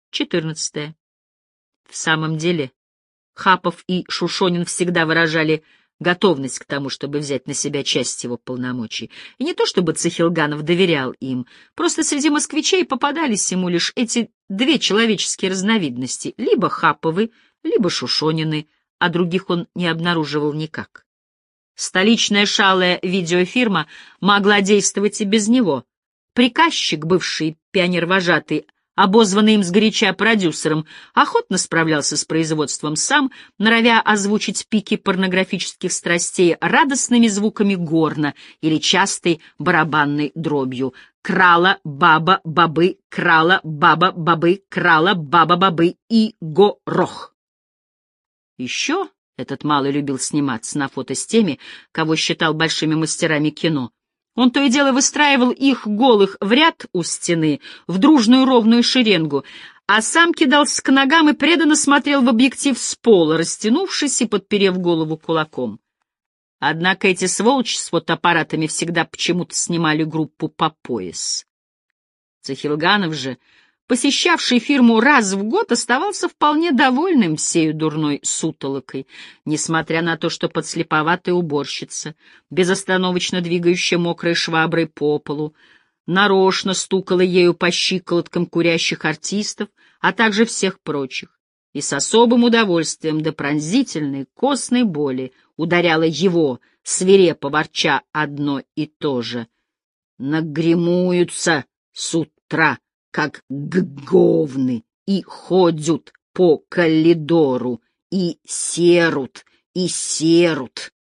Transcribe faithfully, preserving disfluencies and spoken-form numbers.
четырнадцатое. В самом деле, Хапов и Шушонин всегда выражали готовность к тому, чтобы взять на себя часть его полномочий. И не то чтобы Цихилганов доверял им, просто среди москвичей попадались ему лишь эти две человеческие разновидности — либо Хаповы, либо Шушонины, а других он не обнаруживал никак. Столичная шалая видеофирма могла действовать и без него. Приказчик, бывший пионер-вожатый, обозванный им сгоряча продюсером, охотно справлялся с производством сам, норовя озвучить пики порнографических страстей радостными звуками горна или частой барабанной дробью. Крала, баба, бабы, крала, баба, бабы, крала, баба, бабы и горох. Еще этот малый любил сниматься на фото с теми, кого считал большими мастерами кино. Он то и дело выстраивал их голых в ряд у стены, в дружную ровную шеренгу, а сам кидался к ногам и преданно смотрел в объектив с пола, растянувшись и подперев голову кулаком. Однако эти сволочи с фотоаппаратами всегда почему-то снимали группу по пояс. Цихилганов же, посещавший фирму раз в год, оставался вполне довольным сею дурной сутолокой, несмотря на то, что подслеповатая уборщица, безостановочно двигающая мокрой шваброй по полу, нарочно стукала ею по щиколоткам курящих артистов, а также всех прочих, и с особым удовольствием до пронзительной костной боли ударяла его, свирепо ворча одно и то же. «Нагремуются с утра, как говны, и ходят по коридору, и серут, и серут».